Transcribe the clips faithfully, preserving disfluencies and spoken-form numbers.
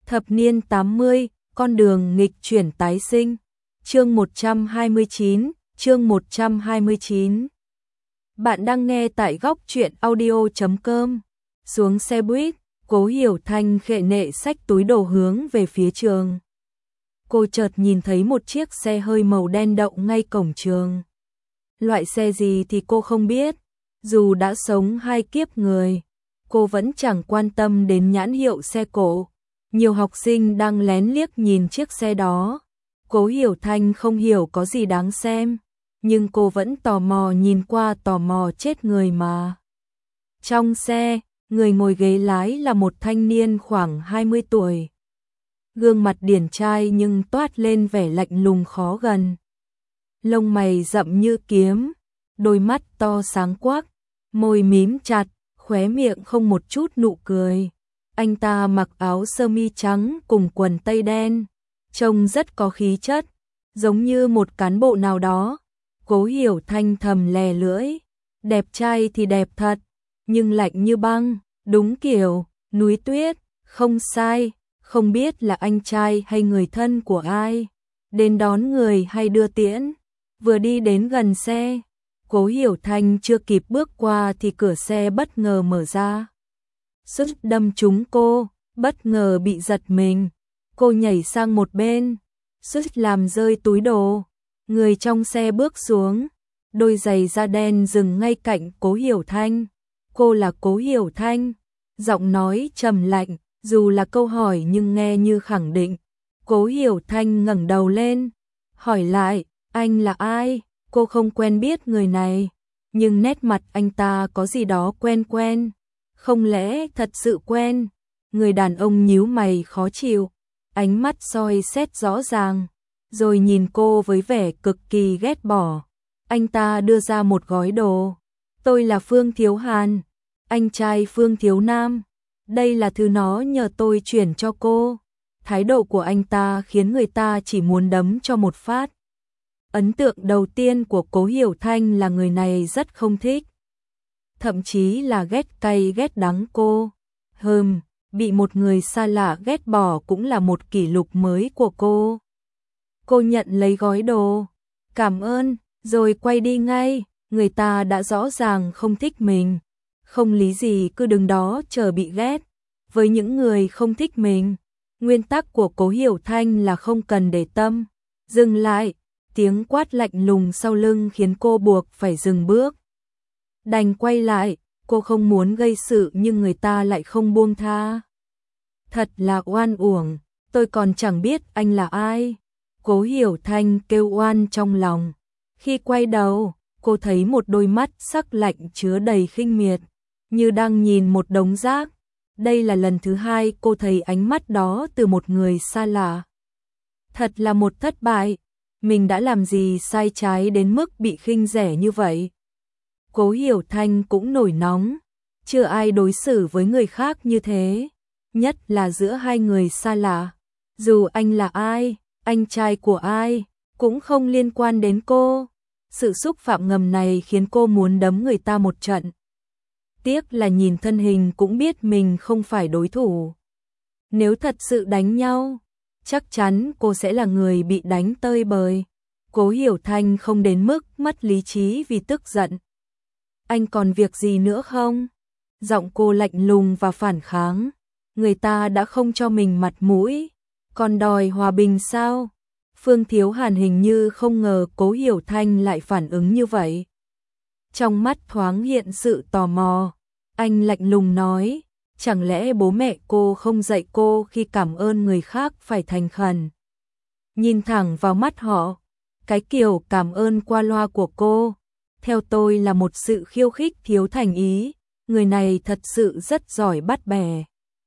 Thập niên tám mươi, con đường nghịch chuyển tái sinh. Chương một trăm hai mươi chín, chương một trăm hai mươi chín. Bạn đang nghe tại góc truyện audio chấm com. Xuống xe buýt, Cố Hiểu Thanh khệ nệ xách túi đồ hướng về phía trường. Cô chợt nhìn thấy một chiếc xe hơi màu đen đậu ngay cổng trường. Loại xe gì thì cô không biết, dù đã sống hai kiếp người, cô vẫn chẳng quan tâm đến nhãn hiệu xe cộ. Nhiều học sinh đang lén liếc nhìn chiếc xe đó. Cố Hiểu Thanh không hiểu có gì đáng xem, nhưng cô vẫn tò mò nhìn qua, tò mò chết người mà. Trong xe, người ngồi ghế lái là một thanh niên khoảng hai mươi tuổi. Gương mặt điển trai nhưng toát lên vẻ lạnh lùng khó gần. Lông mày rậm như kiếm, đôi mắt to sáng quắc, môi mím chặt, khóe miệng không một chút nụ cười. Anh ta mặc áo sơ mi trắng cùng quần tây đen, trông rất có khí chất, giống như một cán bộ nào đó. Cố Hiểu Thanh thầm lè lưỡi, đẹp trai thì đẹp thật, nhưng lạnh như băng, đúng kiểu núi tuyết, không sai, không biết là anh trai hay người thân của ai, đến đón người hay đưa tiễn. Vừa đi đến gần xe, Cố Hiểu Thanh chưa kịp bước qua thì cửa xe bất ngờ mở ra. Sức đâm trúng cô, bất ngờ bị giật mình. Cô nhảy sang một bên, sức làm rơi túi đồ. Người trong xe bước xuống, đôi giày da đen dừng ngay cạnh Cố Hiểu Thanh. Cô là Cố Hiểu Thanh, giọng nói trầm lạnh, dù là câu hỏi nhưng nghe như khẳng định. Cố Hiểu Thanh ngẩng đầu lên, hỏi lại, anh là ai? Cô không quen biết người này, nhưng nét mặt anh ta có gì đó quen quen. Không lẽ thật sự quen? Người đàn ông nhíu mày khó chịu, ánh mắt soi xét rõ ràng, rồi nhìn cô với vẻ cực kỳ ghét bỏ. Anh ta đưa ra một gói đồ. Tôi là Phương Thiếu Hàn, anh trai Phương Thiếu Nam. Đây là thứ nó nhờ tôi chuyển cho cô. Thái độ của anh ta khiến người ta chỉ muốn đấm cho một phát. Ấn tượng đầu tiên của Cố Hiểu Thanh là người này rất không thích, thậm chí là ghét cay ghét đắng cô. Hừm, bị một người xa lạ ghét bỏ cũng là một kỷ lục mới của cô. Cô nhận lấy gói đồ, cảm ơn, rồi quay đi ngay. Người ta đã rõ ràng không thích mình, không lý gì cứ đứng đó chờ bị ghét. Với những người không thích mình, nguyên tắc của Cố Hiểu Thanh là không cần để tâm. Dừng lại, tiếng quát lạnh lùng sau lưng khiến cô buộc phải dừng bước. Đành quay lại, cô không muốn gây sự nhưng người ta lại không buông tha. Thật là oan uổng, tôi còn chẳng biết anh là ai. Cố Hiểu Thanh kêu oan trong lòng. Khi quay đầu, cô thấy một đôi mắt sắc lạnh chứa đầy khinh miệt, như đang nhìn một đống rác. Đây là lần thứ hai cô thấy ánh mắt đó từ một người xa lạ. Thật là một thất bại. Mình đã làm gì sai trái đến mức bị khinh rẻ như vậy? Cố Hiểu Thanh cũng nổi nóng, chưa ai đối xử với người khác như thế, nhất là giữa hai người xa lạ. Dù anh là ai, anh trai của ai, cũng không liên quan đến cô. Sự xúc phạm ngầm này khiến cô muốn đấm người ta một trận. Tiếc là nhìn thân hình cũng biết mình không phải đối thủ. Nếu thật sự đánh nhau, chắc chắn cô sẽ là người bị đánh tơi bời. Cố Hiểu Thanh không đến mức mất lý trí vì tức giận. Anh còn việc gì nữa không? Giọng cô lạnh lùng và phản kháng. Người ta đã không cho mình mặt mũi, còn đòi hòa bình sao? Phương Thiếu Hàn hình như không ngờ Cố Hiểu Thanh lại phản ứng như vậy. Trong mắt thoáng hiện sự tò mò, anh lạnh lùng nói, chẳng lẽ bố mẹ cô không dạy cô khi cảm ơn người khác phải thành khẩn? Nhìn thẳng vào mắt họ, cái kiểu cảm ơn qua loa của cô, theo tôi là một sự khiêu khích thiếu thành ý. Người này thật sự rất giỏi bắt bẻ.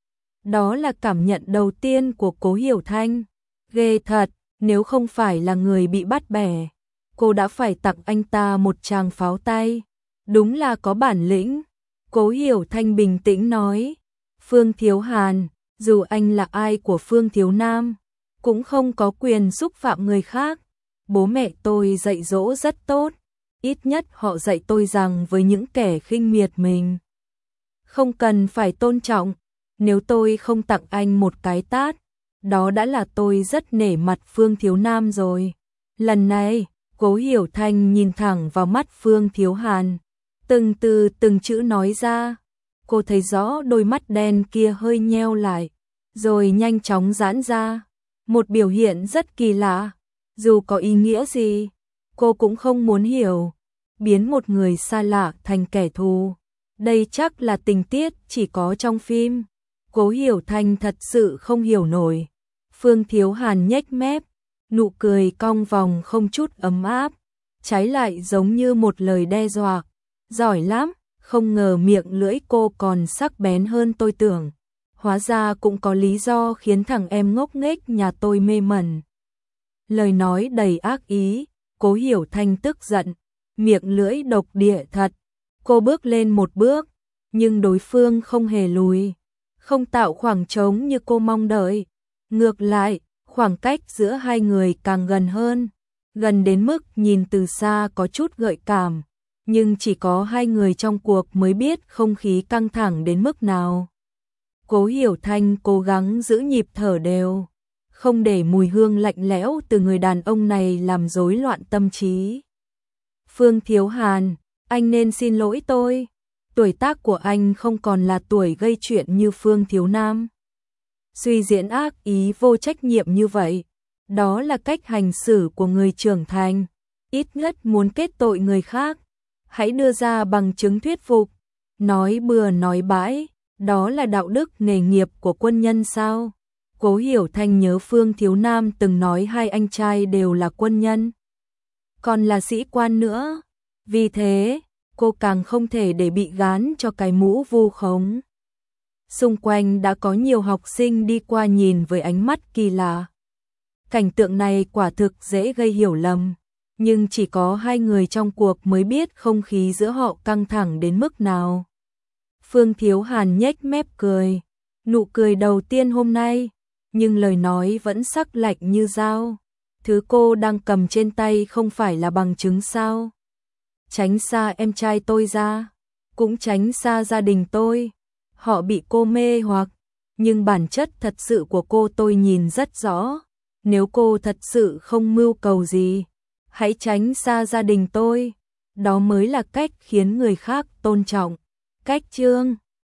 Đó là cảm nhận đầu tiên của Cố Hiểu Thanh. Ghê thật, nếu không phải là người bị bắt bẻ, cô đã phải tặng anh ta một tràng pháo tay. Đúng là có bản lĩnh. Cố Hiểu Thanh bình tĩnh nói, Phương Thiếu Hàn, dù anh là ai của Phương Thiếu Nam, cũng không có quyền xúc phạm người khác. Bố mẹ tôi dạy dỗ rất tốt, ít nhất họ dạy tôi rằng với những kẻ khinh miệt mình, không cần phải tôn trọng. Nếu tôi không tặng anh một cái tát, đó đã là tôi rất nể mặt Phương Thiếu Nam rồi. Lần này, Cố Hiểu Thanh nhìn thẳng vào mắt Phương Thiếu Hàn, từng từ từng chữ nói ra. Cô thấy rõ đôi mắt đen kia hơi nheo lại, rồi nhanh chóng giãn ra. Một biểu hiện rất kỳ lạ, dù có ý nghĩa gì, cô cũng không muốn hiểu. Biến một người xa lạ thành kẻ thù, đây chắc là tình tiết chỉ có trong phim. Cố Hiểu Thanh thật sự không hiểu nổi. Phương Thiếu Hàn nhếch mép, nụ cười cong vòng không chút ấm áp, trái lại giống như một lời đe dọa. Giỏi lắm, không ngờ miệng lưỡi cô còn sắc bén hơn tôi tưởng. Hóa ra cũng có lý do khiến thằng em ngốc nghếch nhà tôi mê mẩn. Lời nói đầy ác ý, Cố Hiểu Thanh tức giận, miệng lưỡi độc địa thật. Cô bước lên một bước, nhưng đối phương không hề lùi, không tạo khoảng trống như cô mong đợi. Ngược lại, khoảng cách giữa hai người càng gần hơn, gần đến mức nhìn từ xa có chút gợi cảm, nhưng chỉ có hai người trong cuộc mới biết không khí căng thẳng đến mức nào. Cố Hiểu Thanh cố gắng giữ nhịp thở đều, không để mùi hương lạnh lẽo từ người đàn ông này làm rối loạn tâm trí. Phương Thiếu Hàn, anh nên xin lỗi tôi. Tuổi tác của anh không còn là tuổi gây chuyện như Phương Thiếu Nam. Suy diễn ác ý vô trách nhiệm như vậy, đó là cách hành xử của người trưởng thành, ít nhất muốn kết tội người khác. Hãy đưa ra bằng chứng thuyết phục, nói bừa nói bãi, đó là đạo đức nghề nghiệp của quân nhân sao? Cố Hiểu Thanh nhớ Phương Thiếu Nam từng nói hai anh trai đều là quân nhân, còn là sĩ quan nữa. Vì thế, cô càng không thể để bị gán cho cái mũ vu khống. Xung quanh đã có nhiều học sinh đi qua nhìn với ánh mắt kỳ lạ. Cảnh tượng này quả thực dễ gây hiểu lầm, nhưng chỉ có hai người trong cuộc mới biết không khí giữa họ căng thẳng đến mức nào. Phương Thiếu Hàn nhếch mép cười, nụ cười đầu tiên hôm nay, nhưng lời nói vẫn sắc lạnh như dao. Thứ cô đang cầm trên tay không phải là bằng chứng sao? Tránh xa em trai tôi ra, cũng tránh xa gia đình tôi. Họ bị cô mê hoặc, nhưng bản chất thật sự của cô tôi nhìn rất rõ. Nếu cô thật sự không mưu cầu gì, hãy tránh xa gia đình tôi. Đó mới là cách khiến người khác tôn trọng. Cách chương